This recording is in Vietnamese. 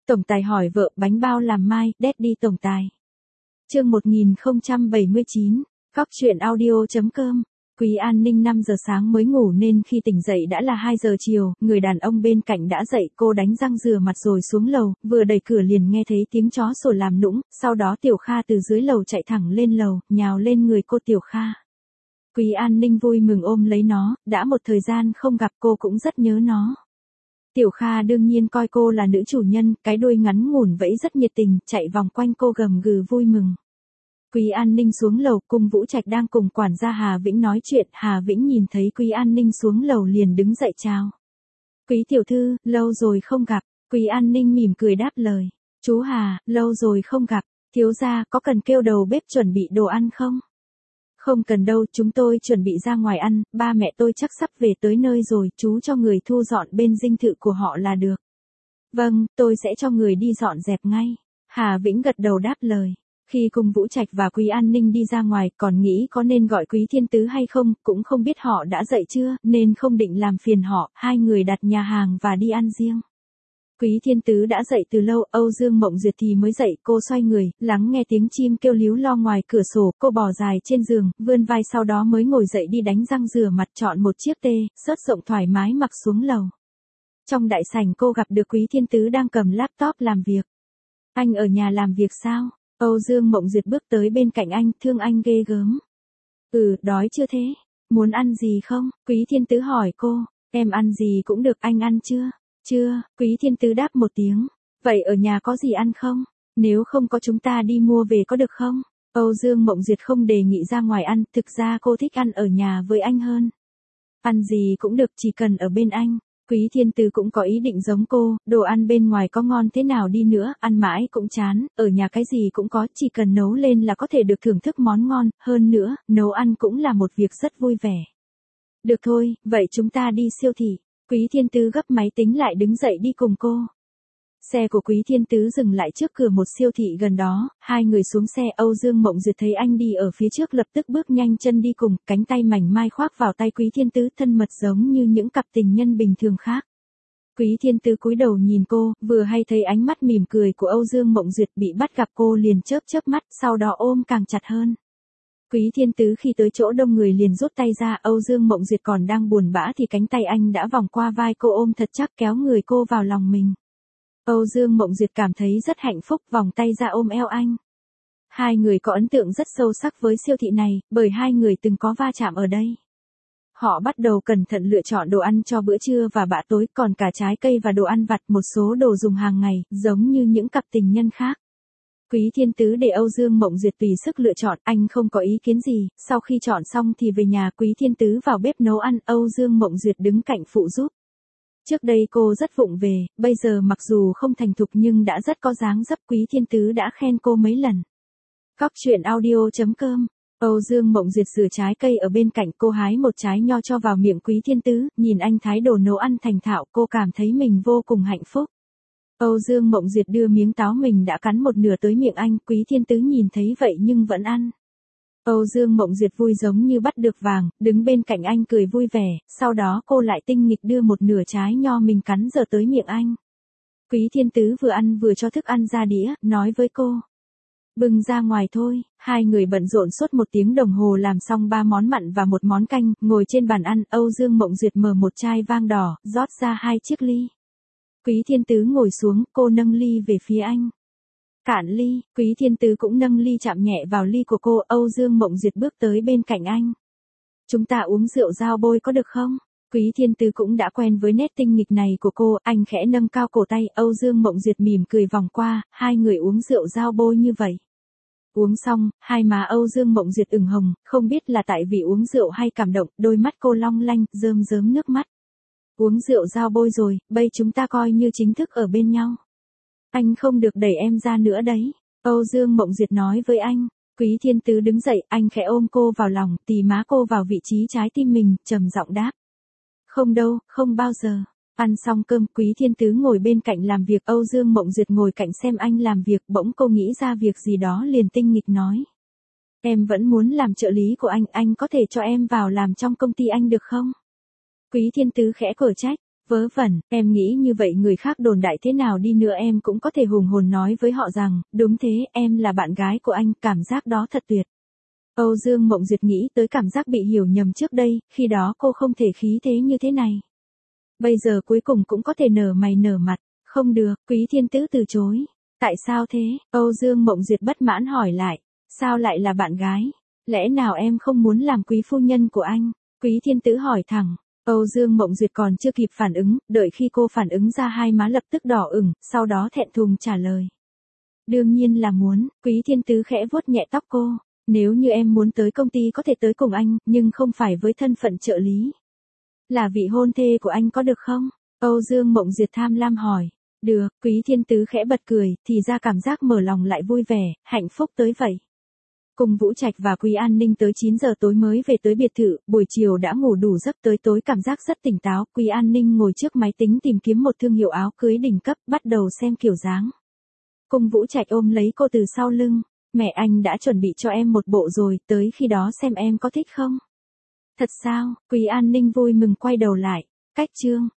Tổng tài hỏi vợ bánh bao làm mai, Daddy tổng tài. Chương 1079, Cóc truyện audio.com. Quý An Ninh 5 giờ sáng mới ngủ nên khi tỉnh dậy đã là 2 giờ chiều, người đàn ông bên cạnh đã dậy, cô đánh răng rửa mặt rồi xuống lầu, vừa đẩy cửa liền nghe thấy tiếng chó sủa làm nũng, sau đó Tiểu Kha từ dưới lầu chạy thẳng lên lầu, nhào lên người cô Tiểu Kha. Quý An Ninh vui mừng ôm lấy nó, đã một thời gian không gặp cô cũng rất nhớ nó. Tiểu Kha đương nhiên coi cô là nữ chủ nhân, cái đuôi ngắn ngủn vẫy rất nhiệt tình, chạy vòng quanh cô gầm gừ vui mừng. Quý An Ninh xuống lầu, Cung Vũ Trạch đang cùng quản gia Hà Vĩnh nói chuyện, Hà Vĩnh nhìn thấy Quý An Ninh xuống lầu liền đứng dậy chào. Quý tiểu thư, lâu rồi không gặp, Quý An Ninh mỉm cười đáp lời. Chú Hà, lâu rồi không gặp, thiếu gia có cần kêu đầu bếp chuẩn bị đồ ăn không? Không cần đâu, chúng tôi chuẩn bị ra ngoài ăn, ba mẹ tôi chắc sắp về tới nơi rồi, chú cho người thu dọn bên dinh thự của họ là được. Vâng, tôi sẽ cho người đi dọn dẹp ngay. Hà Vĩnh gật đầu đáp lời. Khi Cung Vũ Trạch và Quý An Ninh đi ra ngoài còn nghĩ có nên gọi Quý Thiên Tứ hay không, cũng không biết họ đã dậy chưa, nên không định làm phiền họ, hai người đặt nhà hàng và đi ăn riêng. Quý Thiên Tứ đã dậy từ lâu, Âu Dương Mộng Duyệt thì mới dậy, cô xoay người, lắng nghe tiếng chim kêu líu lo ngoài cửa sổ, cô bò dài trên giường, vươn vai sau đó mới ngồi dậy đi đánh răng rửa mặt chọn một chiếc tê, sớt rộng thoải mái mặc xuống lầu. Trong đại sảnh cô gặp được Quý Thiên Tứ đang cầm laptop làm việc. Anh ở nhà làm việc sao? Âu Dương Mộng Duyệt bước tới bên cạnh anh, thương anh ghê gớm. Đói chưa thế? Muốn ăn gì không? Quý Thiên Tứ hỏi cô, em ăn gì cũng được, anh ăn chưa? Chưa, Quý Thiên Tứ đáp một tiếng. Vậy ở nhà có gì ăn không? Nếu không có chúng ta đi mua về có được không? Âu Dương Mộng Duyệt không đề nghị ra ngoài ăn, thực ra cô thích ăn ở nhà với anh hơn. Ăn gì cũng được, chỉ cần ở bên anh. Quý Thiên Tứ cũng có ý định giống cô, đồ ăn bên ngoài có ngon thế nào đi nữa, ăn mãi cũng chán, ở nhà cái gì cũng có, chỉ cần nấu lên là có thể được thưởng thức món ngon, hơn nữa, nấu ăn cũng là một việc rất vui vẻ. Được thôi, vậy chúng ta đi siêu thị. Quý Thiên Tứ gấp máy tính lại đứng dậy đi cùng cô. Xe của Quý Thiên Tứ dừng lại trước cửa một siêu thị gần đó, hai người xuống xe, Âu Dương Mộng Duyệt thấy anh đi ở phía trước lập tức bước nhanh chân đi cùng, cánh tay mảnh mai khoác vào tay Quý Thiên Tứ thân mật giống như những cặp tình nhân bình thường khác. Quý Thiên Tứ cúi đầu nhìn cô, vừa hay thấy ánh mắt mỉm cười của Âu Dương Mộng Duyệt, bị bắt gặp cô liền chớp chớp mắt, sau đó ôm càng chặt hơn. Quý Thiên Tứ khi tới chỗ đông người liền rút tay ra, Âu Dương Mộng Duyệt còn đang buồn bã thì cánh tay anh đã vòng qua vai cô ôm thật chắc kéo người cô vào lòng mình. Âu Dương Mộng Duyệt cảm thấy rất hạnh phúc, vòng tay ra ôm eo anh. Hai người có ấn tượng rất sâu sắc với siêu thị này, bởi hai người từng có va chạm ở đây. Họ bắt đầu cẩn thận lựa chọn đồ ăn cho bữa trưa và bữa tối, còn cả trái cây và đồ ăn vặt, một số đồ dùng hàng ngày, giống như những cặp tình nhân khác. Quý Thiên Tứ để Âu Dương Mộng Duyệt tùy sức lựa chọn, anh không có ý kiến gì, sau khi chọn xong thì về nhà, Quý Thiên Tứ vào bếp nấu ăn, Âu Dương Mộng Duyệt đứng cạnh phụ giúp. Trước đây cô rất vụng về, bây giờ mặc dù không thành thục nhưng đã rất có dáng dấp, Quý Thiên Tứ đã khen cô mấy lần. Cóc truyện audio.com. Âu Dương Mộng Duyệt rửa trái cây ở bên cạnh, cô hái một trái nho cho vào miệng Quý Thiên Tứ, nhìn anh thái đồ nấu ăn thành thạo, cô cảm thấy mình vô cùng hạnh phúc. Âu Dương Mộng Duyệt đưa miếng táo mình đã cắn một nửa tới miệng anh, Quý Thiên Tứ nhìn thấy vậy nhưng vẫn ăn. Âu Dương Mộng Duyệt vui giống như bắt được vàng, đứng bên cạnh anh cười vui vẻ, sau đó cô lại tinh nghịch đưa một nửa trái nho mình cắn giờ tới miệng anh. Quý Thiên Tứ vừa ăn vừa cho thức ăn ra đĩa, nói với cô. Bưng ra ngoài thôi, hai người bận rộn suốt 1 tiếng đồng hồ làm xong 3 món mặn và 1 món canh, ngồi trên bàn ăn, Âu Dương Mộng Duyệt mở một chai vang đỏ, rót ra 2 chiếc ly. Quý Thiên Tứ ngồi xuống, cô nâng ly về phía anh. Cạn ly, Quý Thiên Tứ cũng nâng ly chạm nhẹ vào ly của cô, Âu Dương Mộng Duyệt bước tới bên cạnh anh. Chúng ta uống rượu dao bôi có được không? Quý Thiên Tứ cũng đã quen với nét tinh nghịch này của cô, anh khẽ nâng cao cổ tay, Âu Dương Mộng Duyệt mỉm cười vòng qua, hai người uống rượu dao bôi như vậy. Uống xong, hai má Âu Dương Mộng Duyệt ửng hồng, không biết là tại vì uống rượu hay cảm động, đôi mắt cô long lanh, rơm rớm nước mắt. Uống rượu dao bôi rồi, bây chúng ta coi như chính thức ở bên nhau. Anh không được đẩy em ra nữa đấy, Âu Dương Mộng Duyệt nói với anh. Quý Thiên Tứ đứng dậy, anh khẽ ôm cô vào lòng, tì má cô vào vị trí trái tim mình, trầm giọng đáp. Không đâu, không bao giờ. Ăn xong cơm, Quý Thiên Tứ ngồi bên cạnh làm việc, Âu Dương Mộng Duyệt ngồi cạnh xem anh làm việc, bỗng cô nghĩ ra việc gì đó liền tinh nghịch nói. Em vẫn muốn làm trợ lý của anh có thể cho em vào làm trong công ty anh được không? Quý Thiên Tứ khẽ cở trách. Vớ vẩn, em nghĩ như vậy người khác đồn đại thế nào đi nữa em cũng có thể hùng hồn nói với họ rằng, đúng thế, em là bạn gái của anh, cảm giác đó thật tuyệt. Âu Dương Mộng Duyệt nghĩ tới cảm giác bị hiểu nhầm trước đây, khi đó cô không thể khí thế như thế này. Bây giờ cuối cùng cũng có thể nở mày nở mặt, không được, Quý Thiên Tứ từ chối. Tại sao thế? Âu Dương Mộng Duyệt bất mãn hỏi lại, sao lại là bạn gái? Lẽ nào em không muốn làm quý phu nhân của anh? Quý Thiên Tứ hỏi thẳng. Âu Dương Mộng Duyệt còn chưa kịp phản ứng, đợi khi cô phản ứng ra hai má lập tức đỏ ửng, sau đó thẹn thùng trả lời. Đương nhiên là muốn, Quý Thiên Tứ khẽ vuốt nhẹ tóc cô. Nếu như em muốn tới công ty có thể tới cùng anh, nhưng không phải với thân phận trợ lý. Là vị hôn thê của anh có được không? Âu Dương Mộng Duyệt tham lam hỏi. Được, Quý Thiên Tứ khẽ bật cười, thì ra cảm giác mở lòng lại vui vẻ, hạnh phúc tới vậy. Cùng Vũ Trạch và Quý An Ninh tới 9 giờ tối mới về tới biệt thự, buổi chiều đã ngủ đủ giấc tới tối cảm giác rất tỉnh táo. Quý An Ninh ngồi trước máy tính tìm kiếm một thương hiệu áo cưới đỉnh cấp, bắt đầu xem kiểu dáng. Cùng Vũ Trạch ôm lấy cô từ sau lưng. Mẹ anh đã chuẩn bị cho em một bộ rồi, tới khi đó xem em có thích không? Thật sao? Quý An Ninh vui mừng quay đầu lại. Cách chương.